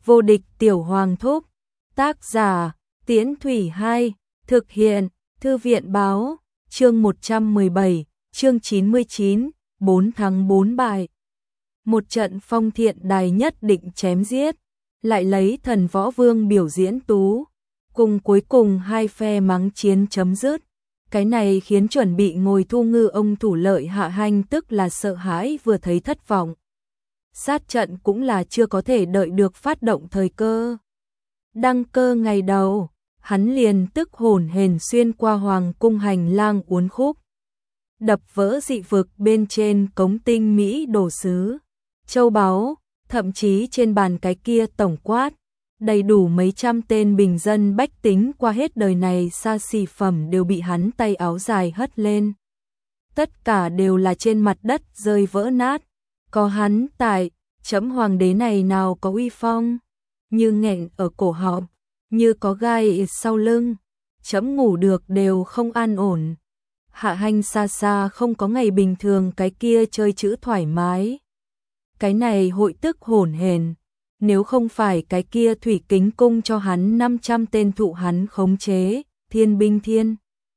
Vô địch tiểu hoàng thúc. Tác giả, Tiễn Thủy 2, thực hiện, Thư viện báo, chương 117, chương 99, 4 thắng 4 bại. Một trận phong thiện đài nhất định chém giết, lại lấy Thần Võ Vương biểu diễn tú, cùng cuối cùng hai phe mắng chiến chấm dứt. Cái này khiến chuẩn bị ngồi thu ngư ông thủ lợi Hạ Hanh tức là sợ hãi vừa thấy thất vọng. Sát trận cũng là chưa có thể đợi được phát động thời cơ. Đăng cơ ngày đầu, hắn liền tức hổn hển xuyên qua hoàng cung hành lang uốn khúc. Đập vỡ dị vực bên trên cống tinh mỹ đồ sứ, châu báu, thậm chí trên bàn cái kia tổng quát. Đầy đủ mấy trăm tên bình dân bách tính qua hết đời này xa xỉ phẩm đều bị hắn tay áo dài hất lên. Tất cả đều là trên mặt đất rơi vỡ nát. Có hắn tại, chấm hoàng đế này nào có uy phong, như nghẹn ở cổ họng, như có gai sau lưng, chấm ngủ được đều không an ổn. Hạ Hanh xa xa không có ngày bình thường cái kia chơi chữ thoải mái. Cái này hội tức hổn hển, nếu không phải cái kia thủy kính cung cho hắn 500 tên thụ hắn khống chế, thiên binh thiên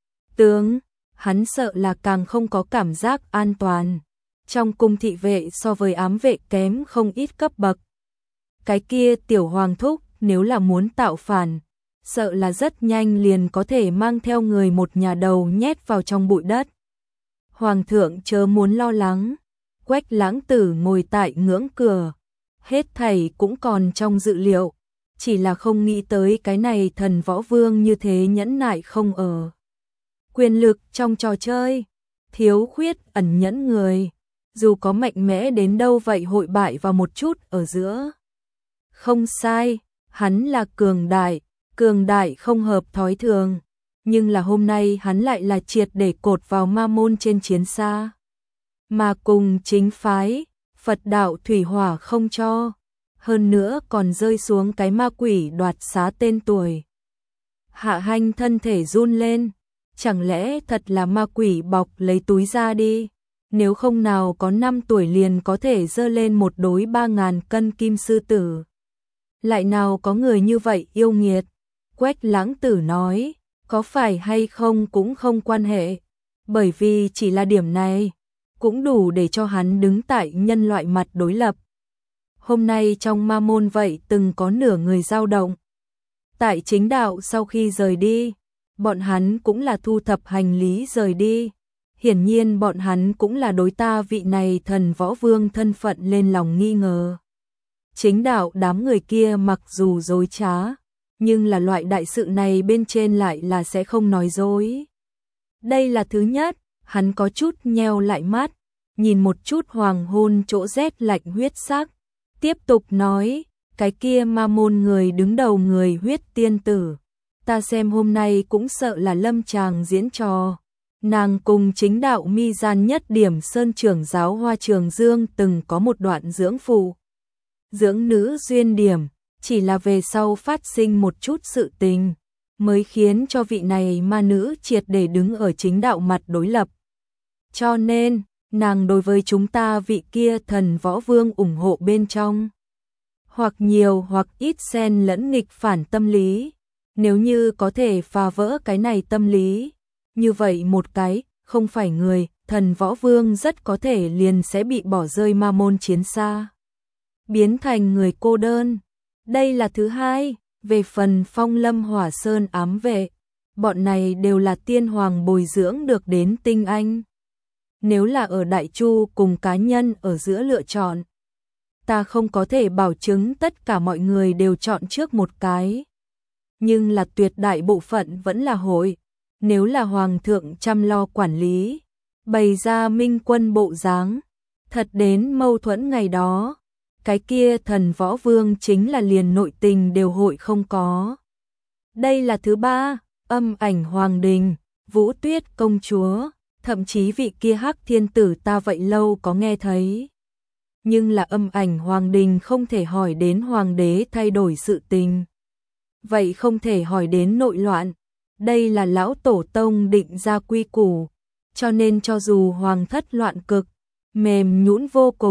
tướng, hắn sợ là càng không có cảm giác an toàn. Trong cung thị vệ so với ám vệ kém không ít cấp bậc. Cái kia tiểu hoàng thúc nếu là muốn tạo phản, sợ là rất nhanh liền có thể mang theo người một nhà đầu nhét vào trong bụi đất. Hoàng thượng chớ muốn lo lắng, Quách Lãng Tử ngồi tại ngưỡng cửa, hết thảy cũng còn trong dự liệu, chỉ là không nghĩ tới cái này Thần Võ Vương như thế nhẫn nại không ở. Quyền lực trong trò chơi, thiếu khuyết ẩn nhẫn người, dù có mạnh mẽ đến đâu vậy hội bại vào một chút ở giữa. Không sai, hắn là cường đại không hợp thói thường, nhưng là hôm nay hắn lại là triệt để cột vào ma môn trên chiến xa. Mà cùng chính phái, Phật đạo thủy hỏa không cho, hơn nữa còn rơi xuống cái ma quỷ đoạt xá tên tuổi. Hạ Hanh thân thể run lên, chẳng lẽ thật là ma quỷ bọc lấy túi ra đi, nếu không nào có 5 tuổi liền có thể dơ lên một đối 3.000 cân kim sư tử. Lại nào có người như vậy yêu nghiệt. Quách Lãng Tử nói, có phải hay không cũng không quan hệ, bởi vì chỉ là điểm này, cũng đủ để cho hắn đứng tại nhân loại mặt đối lập. Hôm nay trong ma môn vậy từng có nửa người dao động. Tại chính đạo sau khi rời đi, bọn hắn cũng là thu thập hành lý rời đi. Hiển nhiên bọn hắn cũng là đối ta vị này Thần Võ Vương thân phận lên lòng nghi ngờ. Chính đạo đám người kia mặc dù dối trá, nhưng là loại đại sự này bên trên lại là sẽ không nói dối. Đây là thứ nhất, hắn có chút nheo lại mắt, nhìn một chút hoàng hôn chỗ rét lạnh huyết sắc, tiếp tục nói, cái kia ma môn người đứng đầu người huyết tiên tử, ta xem hôm nay cũng sợ là lâm tràng diễn trò. Nàng cùng chính đạo mi gian nhất điểm sơn trưởng giáo Hoa Trường Dương từng có một đoạn dưỡng phụ, dưỡng nữ duyên điểm, chỉ là về sau phát sinh một chút sự tình, mới khiến cho vị này ma nữ triệt để đứng ở chính đạo mặt đối lập. Cho nên, nàng đối với chúng ta vị kia Thần Võ Vương ủng hộ bên trong, hoặc nhiều hoặc ít xen lẫn nghịch phản tâm lý, nếu như có thể phá vỡ cái này tâm lý, như vậy một cái, không phải người, Thần Võ Vương rất có thể liền sẽ bị bỏ rơi ma môn chiến xa, biến thành người cô đơn. Đây là thứ hai, về phần Phong Lâm Hỏa Sơn ám vệ, bọn này đều là tiên hoàng bồi dưỡng được đến tinh anh. Nếu là ở Đại Chu cùng cá nhân ở giữa lựa chọn, ta không có thể bảo chứng tất cả mọi người đều chọn trước một cái. Nhưng là tuyệt đại bộ phận vẫn là hội. Nếu là hoàng thượng chăm lo quản lý, bày ra minh quân bộ dáng, thật đến mâu thuẫn ngày đó, cái kia Thần Võ Vương chính là liền nội tình đều hội không có. Đây là thứ ba, Âm Ảnh Hoàng Đình, Vũ Tuyết công chúa, thậm chí vị kia Hắc Thiên Tử ta vậy lâu có nghe thấy. Nhưng là Âm Ảnh Hoàng Đình không thể hỏi đến hoàng đế thay đổi sự tình. Vậy không thể hỏi đến nội loạn. Đây là lão tổ tông định ra quy củ, cho nên cho dù hoàng thất loạn cực, mềm nhũn vô cùng,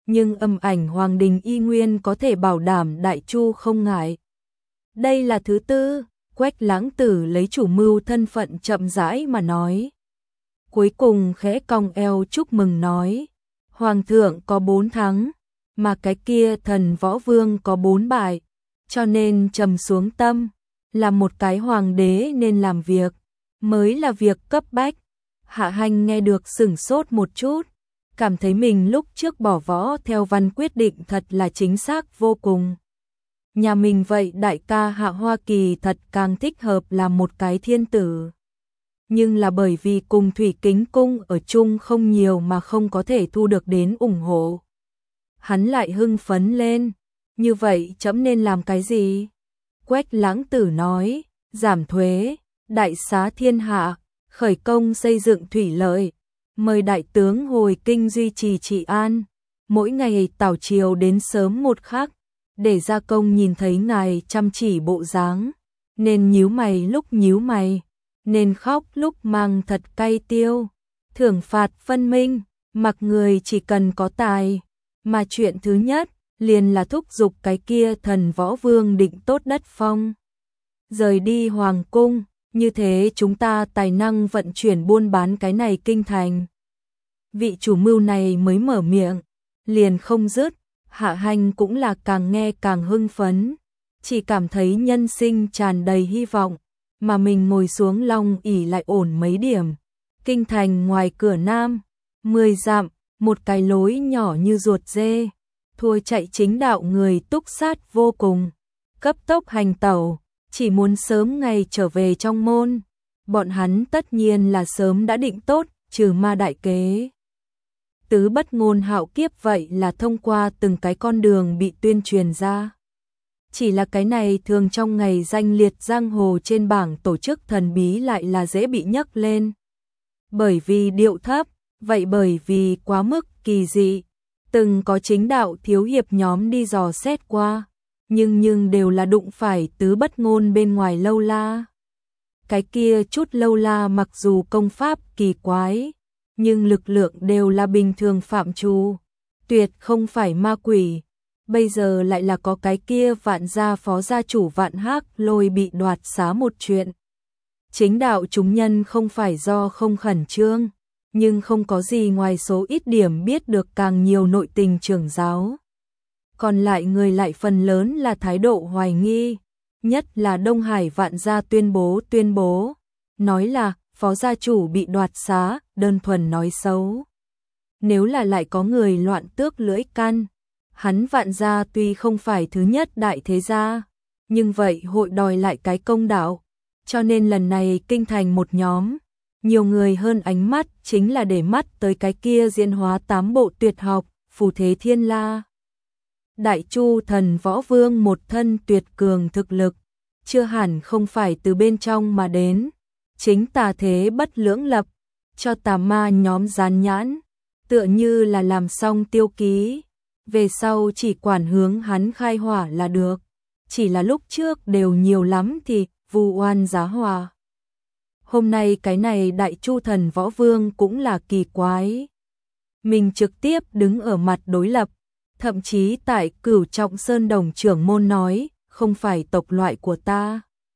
nhưng âm ảnh Hoàng Đình y nguyên có thể bảo đảm Đại Chu không ngại. Đây là thứ tư, Quách Lãng Tử lấy chủ mưu thân phận chậm rãi mà nói. Cuối cùng khẽ cong eo chúc mừng nói, Hoàng thượng có 4 thắng, mà cái kia Thần Võ Vương có 4 bại, cho nên trầm xuống tâm, là một cái hoàng đế nên làm việc, mới là việc cấp bách. Hạ Hành nghe được sửng sốt một chút, cảm thấy mình lúc trước bỏ võ theo văn quyết định thật là chính xác vô cùng. Nhà mình vậy đại ca Hạ Hoa Kỳ thật càng thích hợp làm một cái thiên tử. Nhưng là bởi vì cùng Thủy Kính Cung ở chung không nhiều mà không có thể thu được đến ủng hộ. Hắn lại hưng phấn lên, như vậy chấm nên làm cái gì? Quách Lãng Tử nói, giảm thuế, đại xá thiên hạ, khởi công xây dựng thủy lợi, mời đại tướng hồi kinh duy trì trị an, mỗi ngày tảo triều đến sớm một khắc, để gia công nhìn thấy ngài chăm chỉ bộ dáng, nên nhíu mày lúc nhíu mày, nên khóc lúc mang thật cay tiêu, thưởng phạt phân minh, mặc người chỉ cần có tài, mà chuyện thứ nhất liền là thúc giục cái kia Thần Võ Vương định tốt đất phong, rời đi hoàng cung, như thế chúng ta tài năng vận chuyển buôn bán cái này kinh thành. Vị chủ mưu này mới mở miệng, liền không dứt. Hạ Hành cũng là càng nghe càng hưng phấn, chỉ cảm thấy nhân sinh tràn đầy hy vọng, mà mình ngồi xuống long ỷ lại ổn mấy điểm. Kinh thành ngoài cửa nam, 10 dặm, một cái lối nhỏ như ruột dê, thua chạy chính đạo người túc sát vô cùng, cấp tốc hành tẩu, chỉ muốn sớm ngày trở về trong môn. Bọn hắn tất nhiên là sớm đã định tốt, trừ ma đại kế. Tứ bất ngôn hạo kiếp vậy là thông qua từng cái con đường bị tuyên truyền ra. Chỉ là cái này thường trong ngày danh liệt giang hồ trên bảng tổ chức thần bí lại là dễ bị nhắc lên. Bởi vì điệu thấp, vậy bởi vì quá mức kỳ dị. Từng có chính đạo thiếu hiệp nhóm đi dò xét qua, nhưng đều là đụng phải tứ bất ngôn bên ngoài lâu la. Cái kia chút lâu la mặc dù công pháp kỳ quái, nhưng lực lượng đều là bình thường phạm trù, tuyệt không phải ma quỷ. Bây giờ lại là có cái kia Vạn gia phó gia chủ Vạn Hác Lôi bị đoạt xá một chuyện. Chính đạo chúng nhân không phải do không khẩn trương, nhưng không có gì ngoài số ít điểm biết được càng nhiều nội tình trưởng giáo. Còn lại người lại phần lớn là thái độ hoài nghi, nhất là Đông Hải Vạn gia tuyên bố, nói là phó gia chủ bị đoạt xá, đơn thuần nói xấu. Nếu là lại có người loạn tước lưỡi căn, hắn Vạn gia tuy không phải thứ nhất đại thế gia, nhưng vậy hội đòi lại cái công đạo, cho nên lần này kinh thành một nhóm, nhiều người hơn ánh mắt chính là để mắt tới cái kia diễn hóa 8 bộ tuyệt học, phù thế thiên la. Đại Chu Thần Võ Vương một thân tuyệt cường thực lực, chưa hẳn không phải từ bên trong mà đến, chính tà thế bất lưỡng lập, cho tà ma nhóm gián nhãn, tựa như là làm xong tiêu ký, về sau chỉ quản hướng hắn khai hỏa là được, chỉ là lúc trước đều nhiều lắm thì vu oan giá hòa. Hôm nay cái này Đại Chu Thần Võ Vương cũng là kỳ quái. Mình trực tiếp đứng ở mặt đối lập, thậm chí tại Cửu Trọng Sơn Đồng trưởng môn nói, không phải tộc loại của ta.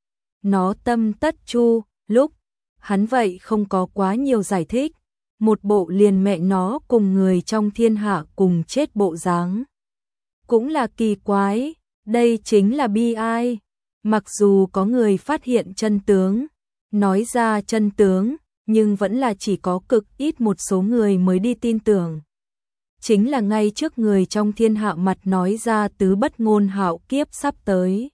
Nó tâm tất chu, lúc hắn vậy không có quá nhiều giải thích, một bộ liền mẹ nó cùng người trong thiên hạ cùng chết bộ dáng. Cũng là kỳ quái, đây chính là bi ai. Mặc dù có người phát hiện chân tướng, nói ra chân tướng, nhưng vẫn là chỉ có cực ít một số người mới đi tin tưởng. Chính là ngay trước người trong thiên hạ mặt nói ra tứ bất ngôn hạo kiếp sắp tới.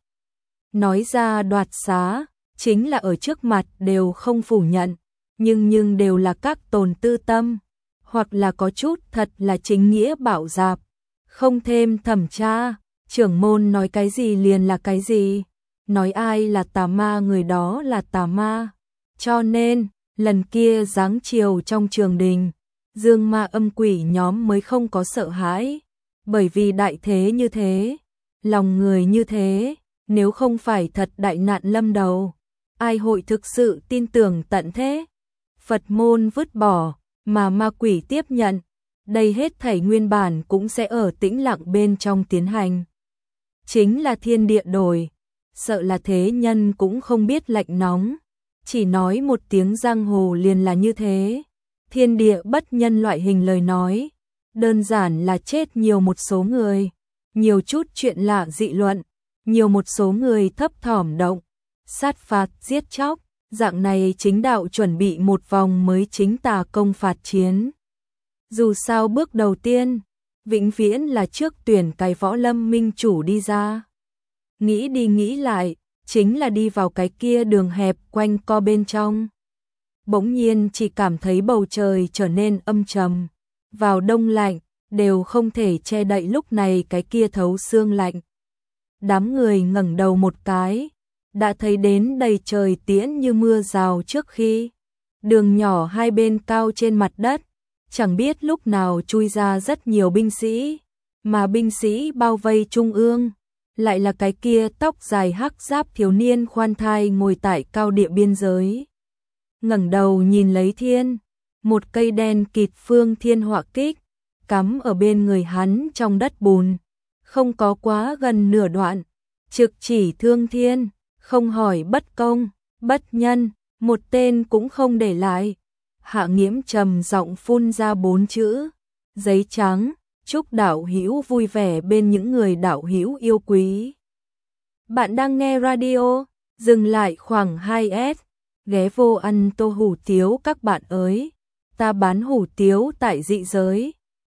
Nói ra đoạt xá, chính là ở trước mặt đều không phủ nhận, nhưng đều là các tồn tư tâm, hoặc là có chút thật là chính nghĩa bảo dạp, không thêm thẩm tra, trưởng môn nói cái gì liền là cái gì, nói ai là tà ma người đó là tà ma. Cho nên, lần kia giáng chiều trong trường đình, dương ma âm quỷ nhóm mới không có sợ hãi, bởi vì đại thế như thế, lòng người như thế, nếu không phải thật đại nạn lâm đầu, ai hội thực sự tin tưởng tận thế. Phật môn vứt bỏ, mà ma quỷ tiếp nhận, đây hết thảy nguyên bản cũng sẽ ở tĩnh lặng bên trong tiến hành. Chính là thiên địa đổi, sợ là thế nhân cũng không biết lạnh nóng, chỉ nói một tiếng giang hồ liền là như thế. Thiên địa bất nhân loại hình lời nói, đơn giản là chết nhiều một số người, nhiều chút chuyện lạ dị luận, nhiều một số người thấp thỏm động, sát phạt giết chóc, dạng này chính đạo chuẩn bị một vòng mới chính tà công phạt chiến. Dù sao bước đầu tiên, vĩnh viễn là trước tuyển cái võ lâm minh chủ đi ra. Nghĩ đi nghĩ lại, chính là đi vào cái kia đường hẹp quanh co bên trong. Bỗng nhiên chỉ cảm thấy bầu trời trở nên âm trầm, vào đông lạnh, đều không thể che đậy lúc này cái kia thấu xương lạnh. Đám người ngẩng đầu một cái, đã thấy đến đầy trời tiễn như mưa rào trước khi. Đường nhỏ hai bên cao trên mặt đất, chẳng biết lúc nào chui ra rất nhiều binh sĩ, mà binh sĩ bao vây trung ương, lại là cái kia tóc dài hắc giáp thiếu niên khoan thai ngồi tại cao địa biên giới. Ngẩng đầu nhìn lấy thiên, một cây đen kịt phương thiên họa kích, cắm ở bên người hắn trong đất bùn, không có quá gần nửa đoạn, trực chỉ thương thiên, không hỏi bất công, bất nhân, một tên cũng không để lại. Hạ Nghiễm trầm giọng phun ra 4 chữ, giấy trắng, chúc đạo hữu vui vẻ bên những người đạo hữu yêu quý. Bạn đang nghe radio, dừng lại khoảng 2S, ghé vô ăn tô hủ tiếu các bạn ơi, ta bán hủ tiếu tại dị giới,